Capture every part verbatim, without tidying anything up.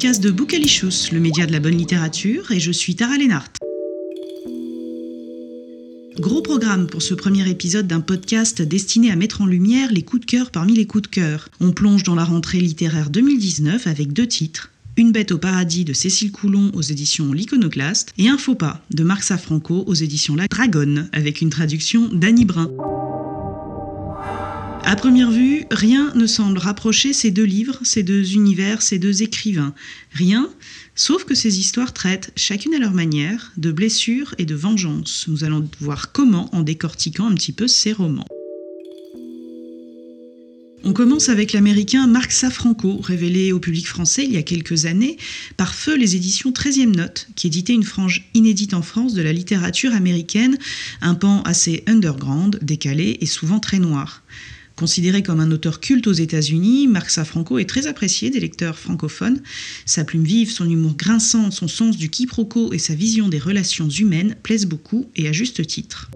podcast de Bookalicious, le média de la bonne littérature, et je suis Tara Lennart. Gros programme pour ce premier épisode d'un podcast destiné à mettre en lumière les coups de cœur parmi les coups de cœur. On plonge dans la rentrée littéraire deux mille dix-neuf avec deux titres. Une bête au paradis de Cécile Coulon aux éditions L'Iconoclaste et Un faux pas de Marc Safranco aux éditions La Dragonne avec une traduction d'Annie Brun. À première vue, rien ne semble rapprocher ces deux livres, ces deux univers, ces deux écrivains. Rien, sauf que ces histoires traitent, chacune à leur manière, de blessures et de vengeance. Nous allons voir comment en décortiquant un petit peu ces romans. On commence avec l'américain Marc Safranco, révélé au public français il y a quelques années par Feu les éditions treizième Note, qui éditait une frange inédite en France de la littérature américaine, un pan assez underground, décalé et souvent très noir. Considéré comme un auteur culte aux États-Unis, Marc Safranco est très apprécié des lecteurs francophones. Sa plume vive, son humour grinçant, son sens du quiproquo et sa vision des relations humaines plaisent beaucoup et à juste titre.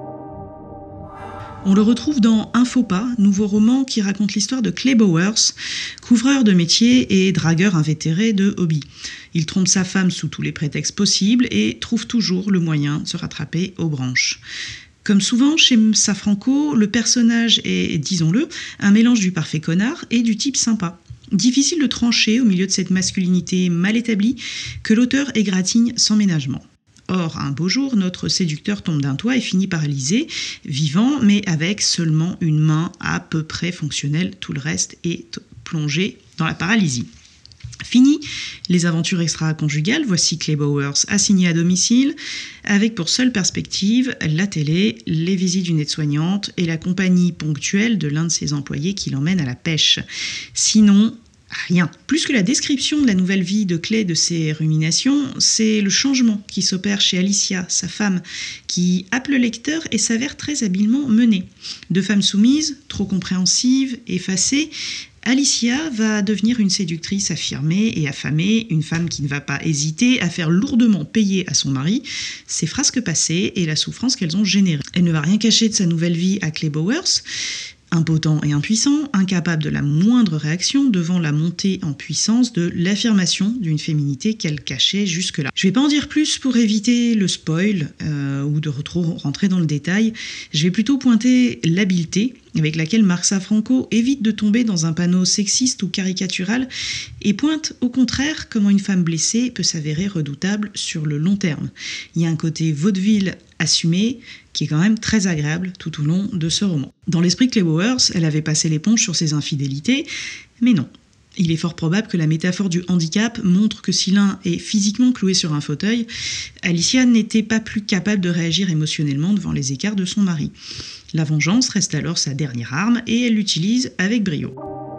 On le retrouve dans Un faux pas, nouveau roman qui raconte l'histoire de Clay Bowers, couvreur de métier et dragueur invétéré de hobby. Il trompe sa femme sous tous les prétextes possibles et trouve toujours le moyen de se rattraper aux branches. Comme souvent chez Safranco, le personnage est, disons-le, un mélange du parfait connard et du type sympa. Difficile de trancher au milieu de cette masculinité mal établie que l'auteur égratigne sans ménagement. Or, un beau jour, notre séducteur tombe d'un toit et finit paralysé, vivant, mais avec seulement une main à peu près fonctionnelle. Tout le reste est plongé dans la paralysie. Fini les aventures extra-conjugales, voici Clay Bowers assigné à domicile, avec pour seule perspective la télé, les visites d'une aide-soignante et la compagnie ponctuelle de l'un de ses employés qui l'emmène à la pêche. Sinon, rien. Plus que la description de la nouvelle vie de Clay, de ses ruminations, c'est le changement qui s'opère chez Alicia, sa femme, qui happe le lecteur et s'avère très habilement menée. De femme soumise, trop compréhensive, effacée, Alicia va devenir une séductrice affirmée et affamée, une femme qui ne va pas hésiter à faire lourdement payer à son mari ses frasques passées et la souffrance qu'elles ont générée. Elle ne va rien cacher de sa nouvelle vie à Clay Bowers, impotent et impuissant, incapable de la moindre réaction devant la montée en puissance de l'affirmation d'une féminité qu'elle cachait jusque-là. Je ne vais pas en dire plus pour éviter le spoil euh, ou de trop rentrer dans le détail. Je vais plutôt pointer l'habileté avec laquelle Marc Safranco évite de tomber dans un panneau sexiste ou caricatural et pointe au contraire comment une femme blessée peut s'avérer redoutable sur le long terme. Il y a un côté vaudeville assumé qui est quand même très agréable tout au long de ce roman. Dans l'esprit de Clay Bowers, elle avait passé l'éponge sur ses infidélités, mais non. Il est fort probable que la métaphore du handicap montre que si l'un est physiquement cloué sur un fauteuil, Alicia n'était pas plus capable de réagir émotionnellement devant les écarts de son mari. La vengeance reste alors sa dernière arme et elle l'utilise avec brio.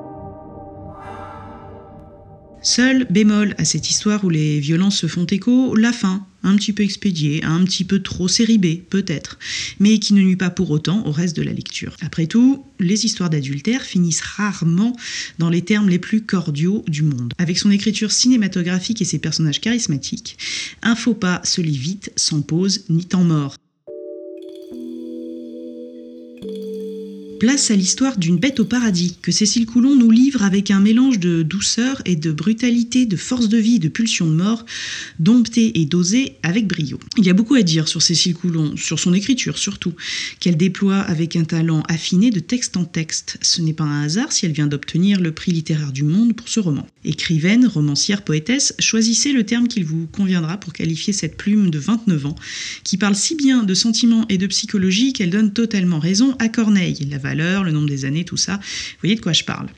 Seul bémol à cette histoire où les violences se font écho, la fin, un petit peu expédiée, un petit peu trop série B, peut-être, mais qui ne nuit pas pour autant au reste de la lecture. Après tout, les histoires d'adultère finissent rarement dans les termes les plus cordiaux du monde. Avec son écriture cinématographique et ses personnages charismatiques, Un faux pas se lit vite, sans pause ni temps mort. Place à l'histoire d'une bête au paradis, que Cécile Coulon nous livre avec un mélange de douceur et de brutalité, de force de vie, de pulsion de mort, domptée et dosée avec brio. Il y a beaucoup à dire sur Cécile Coulon, sur son écriture surtout, qu'elle déploie avec un talent affiné de texte en texte. Ce n'est pas un hasard si elle vient d'obtenir le prix littéraire du Monde pour ce roman. Écrivaine, romancière, poétesse, choisissez le terme qu'il vous conviendra pour qualifier cette plume de vingt-neuf ans, qui parle si bien de sentiments et de psychologie qu'elle donne totalement raison à Corneille, la valeur, le nombre des années, tout ça. Vous voyez de quoi je parle.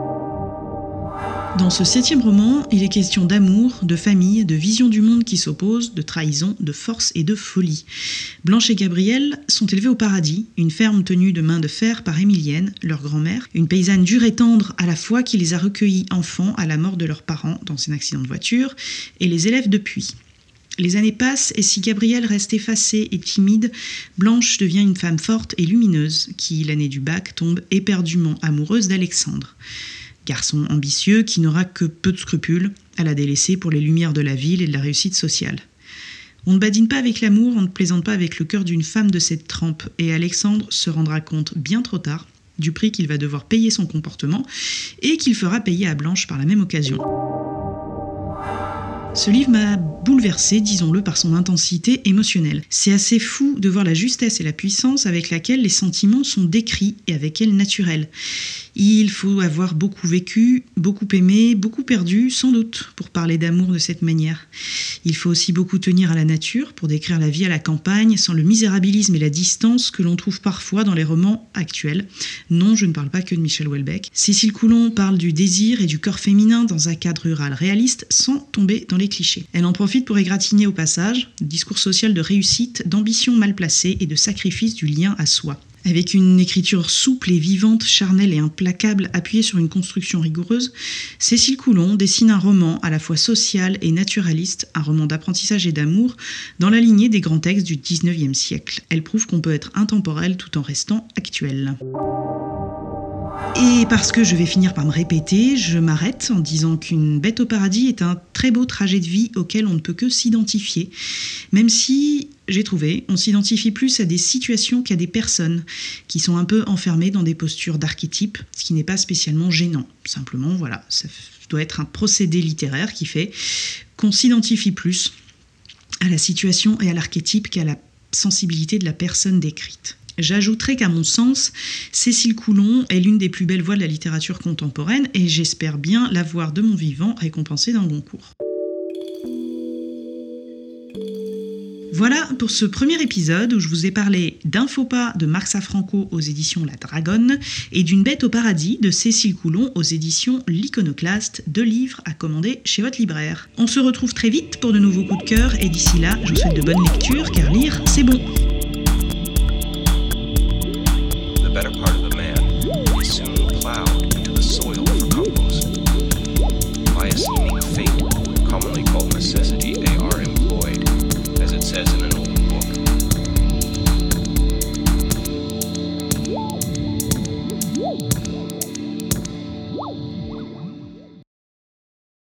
Dans ce septième roman, il est question d'amour, de famille, de vision du monde qui s'opposent, de trahison, de force et de folie. Blanche et Gabriel sont élevés au paradis, une ferme tenue de main de fer par Émilienne, leur grand-mère, une paysanne dure et tendre à la fois qui les a recueillis enfants à la mort de leurs parents dans un accident de voiture et les élève depuis. Les années passent et si Gabrielle reste effacée et timide, Blanche devient une femme forte et lumineuse qui, l'année du bac, tombe éperdument amoureuse d'Alexandre. Garçon ambitieux qui n'aura que peu de scrupules à la délaisser pour les lumières de la ville et de la réussite sociale. On ne badine pas avec l'amour, on ne plaisante pas avec le cœur d'une femme de cette trempe et Alexandre se rendra compte bien trop tard du prix qu'il va devoir payer son comportement et qu'il fera payer à Blanche par la même occasion. Ce livre m'a bouleversée, disons-le, par son intensité émotionnelle. C'est assez fou de voir la justesse et la puissance avec laquelle les sentiments sont décrits et avec elle naturels. Il faut avoir beaucoup vécu, beaucoup aimé, beaucoup perdu, sans doute, pour parler d'amour de cette manière. Il faut aussi beaucoup tenir à la nature pour décrire la vie à la campagne, sans le misérabilisme et la distance que l'on trouve parfois dans les romans actuels. Non, je ne parle pas que de Michel Houellebecq. Cécile Coulon parle du désir et du corps féminin dans un cadre rural réaliste, sans tomber dans les clichés. Elle en profite pour égratigner au passage, discours social de réussite, d'ambition mal placée et de sacrifice du lien à soi. Avec une écriture souple et vivante, charnelle et implacable, appuyée sur une construction rigoureuse, Cécile Coulon dessine un roman à la fois social et naturaliste, un roman d'apprentissage et d'amour, dans la lignée des grands textes du dix-neuvième siècle. Elle prouve qu'on peut être intemporel tout en restant actuel. Et parce que je vais finir par me répéter, je m'arrête en disant qu'Une bête au paradis est un très beau trajet de vie auquel on ne peut que s'identifier, même si, j'ai trouvé, on s'identifie plus à des situations qu'à des personnes qui sont un peu enfermées dans des postures d'archétypes, ce qui n'est pas spécialement gênant. Simplement, voilà, ça doit être un procédé littéraire qui fait qu'on s'identifie plus à la situation et à l'archétype qu'à la sensibilité de la personne décrite. J'ajouterai qu'à mon sens, Cécile Coulon est l'une des plus belles voix de la littérature contemporaine et j'espère bien la voir de mon vivant récompensée d'un Goncourt. Voilà pour ce premier épisode où je vous ai parlé d'Un faux pas de Marc Safranco aux éditions La Dragonne et d'Une bête au paradis de Cécile Coulon aux éditions L'Iconoclaste, deux livres à commander chez votre libraire. On se retrouve très vite pour de nouveaux coups de cœur et d'ici là, je vous souhaite de bonnes lectures car lire, c'est bon. The better part of a man is soon plowed into the soil.